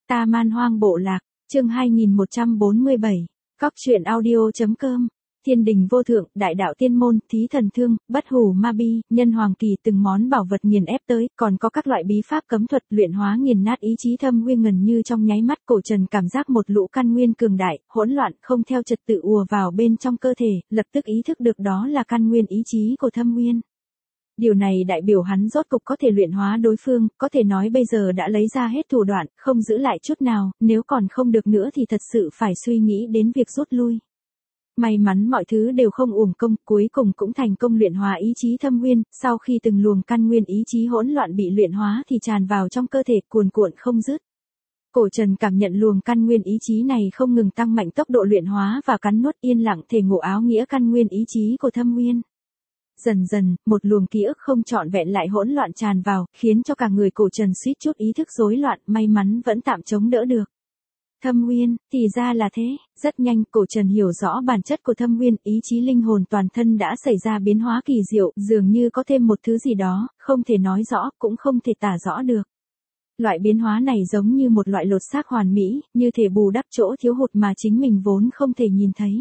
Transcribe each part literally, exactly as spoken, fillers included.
Ta Man Hoang Bộ Lạc, chương hai nghìn một trăm bốn mươi bảy, Cóc truyện audio.com, Thiên đình vô thượng, đại đạo tiên môn, thí thần thương, bất hủ ma bi, nhân hoàng kỳ, từng món bảo vật nghiền ép tới, còn có các loại bí pháp cấm thuật luyện hóa nghiền nát ý chí thâm nguyên ngần như trong nháy mắt. Cổ Trần cảm giác một lũ căn nguyên cường đại, hỗn loạn, không theo trật tự ùa vào bên trong cơ thể, lập tức ý thức được đó là căn nguyên ý chí của thâm nguyên. Điều này đại biểu hắn rốt cục có thể luyện hóa đối phương, có thể nói bây giờ đã lấy ra hết thủ đoạn, không giữ lại chút nào, nếu còn không được nữa thì thật sự phải suy nghĩ đến việc rút lui. May mắn mọi thứ đều không uổng công, cuối cùng cũng thành công luyện hóa ý chí thâm nguyên, sau khi từng luồng căn nguyên ý chí hỗn loạn bị luyện hóa thì tràn vào trong cơ thể cuồn cuộn không dứt. Cổ Trần cảm nhận luồng căn nguyên ý chí này không ngừng tăng mạnh tốc độ luyện hóa và cắn nuốt, yên lặng thể ngộ áo nghĩa căn nguyên ý chí của thâm nguyên. Dần dần, một luồng ký ức không trọn vẹn lại hỗn loạn tràn vào, khiến cho cả người Cổ Trần suýt chút ý thức rối loạn, may mắn vẫn tạm chống đỡ được. Thâm nguyên, thì ra là thế, rất nhanh Cổ Trần hiểu rõ bản chất của thâm nguyên, ý chí linh hồn toàn thân đã xảy ra biến hóa kỳ diệu, dường như có thêm một thứ gì đó, không thể nói rõ, cũng không thể tả rõ được. Loại biến hóa này giống như một loại lột xác hoàn mỹ, như thể bù đắp chỗ thiếu hụt mà chính mình vốn không thể nhìn thấy.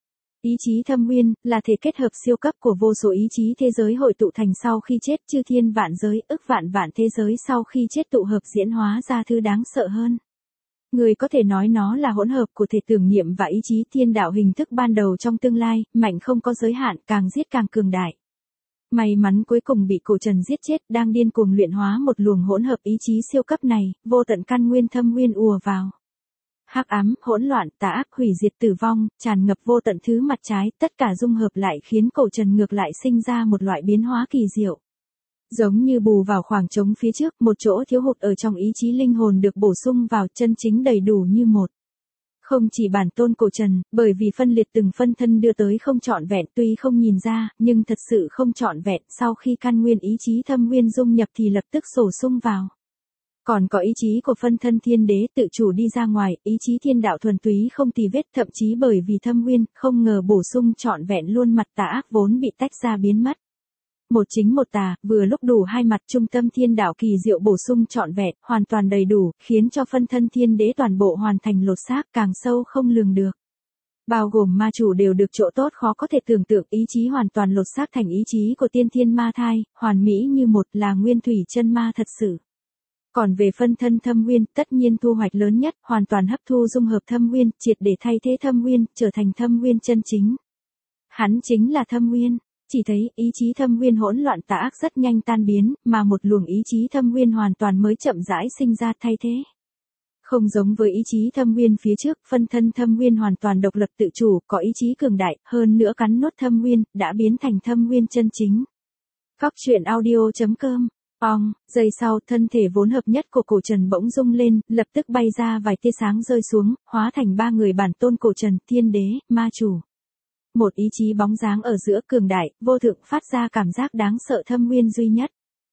Ý chí thâm nguyên, là thể kết hợp siêu cấp của vô số ý chí thế giới hội tụ thành sau khi chết, chư thiên vạn giới, ức vạn vạn thế giới sau khi chết tụ hợp diễn hóa ra thứ đáng sợ hơn. Người có thể nói nó là hỗn hợp của thể tưởng niệm và ý chí thiên đạo hình thức ban đầu trong tương lai, mạnh không có giới hạn, càng giết càng cường đại. May mắn cuối cùng bị Cổ Trần giết chết, đang điên cuồng luyện hóa một luồng hỗn hợp ý chí siêu cấp này, vô tận căn nguyên thâm nguyên ùa vào. Hắc ám, hỗn loạn, tà ác, hủy diệt, tử vong, tràn ngập vô tận thứ mặt trái, tất cả dung hợp lại khiến Cổ Trần ngược lại sinh ra một loại biến hóa kỳ diệu. Giống như bù vào khoảng trống phía trước, một chỗ thiếu hụt ở trong ý chí linh hồn được bổ sung vào, chân chính đầy đủ như một. Không chỉ bản tôn Cổ Trần, bởi vì phân liệt từng phân thân đưa tới không trọn vẹn, tuy không nhìn ra, nhưng thật sự không trọn vẹn, sau khi căn nguyên ý chí thâm nguyên dung nhập thì lập tức sổ sung vào. Còn có ý chí của phân thân thiên đế tự chủ đi ra ngoài, ý chí thiên đạo thuần túy không tì vết, thậm chí bởi vì thâm nguyên, không ngờ bổ sung trọn vẹn luôn mặt tà ác vốn bị tách ra biến mất. Một chính một tà, vừa lúc đủ hai mặt, trung tâm thiên đạo kỳ diệu bổ sung trọn vẹn, hoàn toàn đầy đủ, khiến cho phân thân thiên đế toàn bộ hoàn thành lột xác, càng sâu không lường được. Bao gồm ma chủ đều được chỗ tốt khó có thể tưởng tượng, ý chí hoàn toàn lột xác thành ý chí của tiên thiên ma thai, hoàn mỹ như một, là nguyên thủy chân ma thật sự. Còn về phân thân thâm nguyên, tất nhiên thu hoạch lớn nhất, hoàn toàn hấp thu dung hợp thâm nguyên, triệt để thay thế thâm nguyên, trở thành thâm nguyên chân chính. Hắn chính là thâm nguyên. Chỉ thấy, ý chí thâm nguyên hỗn loạn tà ác rất nhanh tan biến, mà một luồng ý chí thâm nguyên hoàn toàn mới chậm rãi sinh ra thay thế. Không giống với ý chí thâm nguyên phía trước, phân thân thâm nguyên hoàn toàn độc lập tự chủ, có ý chí cường đại, hơn nữa cắn nuốt thâm nguyên, đã biến thành thâm nguyên chân chính. Cóc truyện audio.com. Ong, giây sau, thân thể vốn hợp nhất của Cổ Trần bỗng rung lên, lập tức bay ra vài tia sáng rơi xuống, hóa thành ba người bản tôn Cổ Trần, thiên đế, ma chủ. Một ý chí bóng dáng ở giữa cường đại, vô thượng, phát ra cảm giác đáng sợ thâm nguyên duy nhất.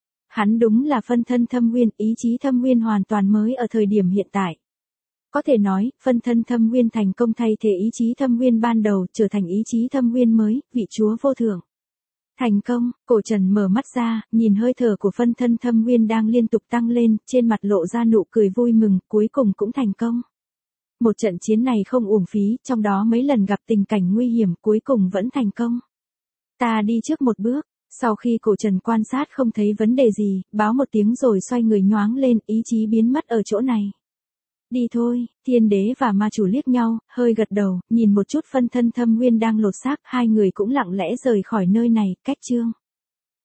Hắn đúng là phân thân thâm nguyên, ý chí thâm nguyên hoàn toàn mới ở thời điểm hiện tại. Có thể nói, phân thân thâm nguyên thành công thay thế ý chí thâm nguyên ban đầu, trở thành ý chí thâm nguyên mới, vị chúa vô thượng. Thành công, Cổ Trần mở mắt ra, nhìn hơi thở của phân thân thâm nguyên đang liên tục tăng lên, trên mặt lộ ra nụ cười vui mừng, cuối cùng cũng thành công. Một trận chiến này không uổng phí, trong đó mấy lần gặp tình cảnh nguy hiểm, cuối cùng vẫn thành công. Ta đi trước một bước, sau khi Cổ Trần quan sát không thấy vấn đề gì, báo một tiếng rồi xoay người nhoáng lên, ý chí biến mất ở chỗ này. Đi thôi, thiên đế và ma chủ liếc nhau, hơi gật đầu, nhìn một chút phân thân thâm nguyên đang lột xác, hai người cũng lặng lẽ rời khỏi nơi này, cách chương.